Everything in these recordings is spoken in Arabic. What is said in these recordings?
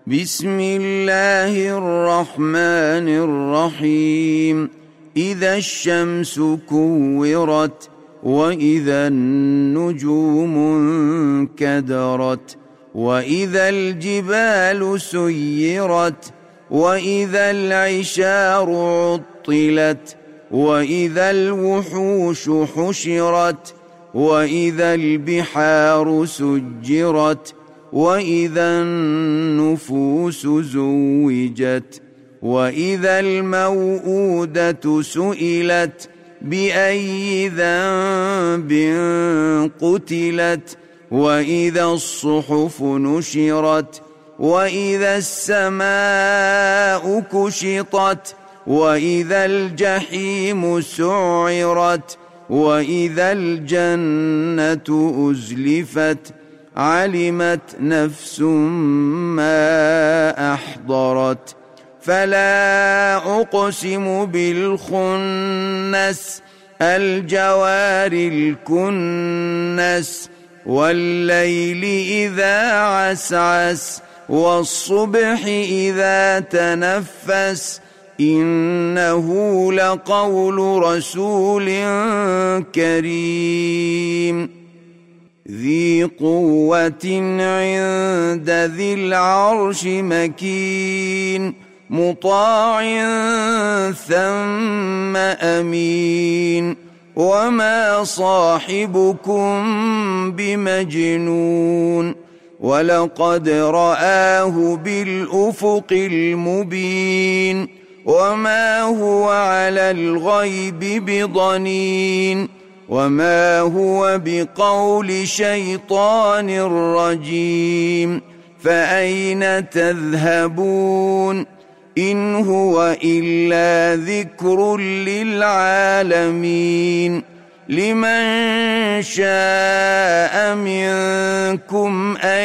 بسم الله الرحمن الرحيم إذا الشمس كورت وإذا النجوم انكدرت وإذا الجبال سيرت وإذا العشار عطلت وإذا الوحوش حشرت وإذا البحار سجرت وإذا النفوس زوجت وإذا الموءودة سئلت بأي ذنب قتلت وإذا الصحف نشرت وإذا السماء كشطت وإذا الجحيم سعرت وإذا الجنة أزلفت علمت نفس ما أحضرت فلا أقسم بالخنس الجوار الكنس والليل إذا عسعس والصبح إذا تنفس إنه لقول رسول كريم ذي قوة عند ذي العرش مكين مطاع ثم أمين وما صاحبكم بمجنون ولقد رآه بالأفق المبين وما هو على الغيب بضنين وما هو بقول شيطان رجيم فأين تذهبون إن هو إلا ذكر للعالمين لمن شاء منكم أن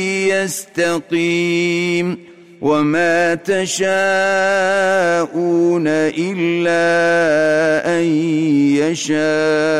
يستقيم وما تشاءون إلا أن يشاء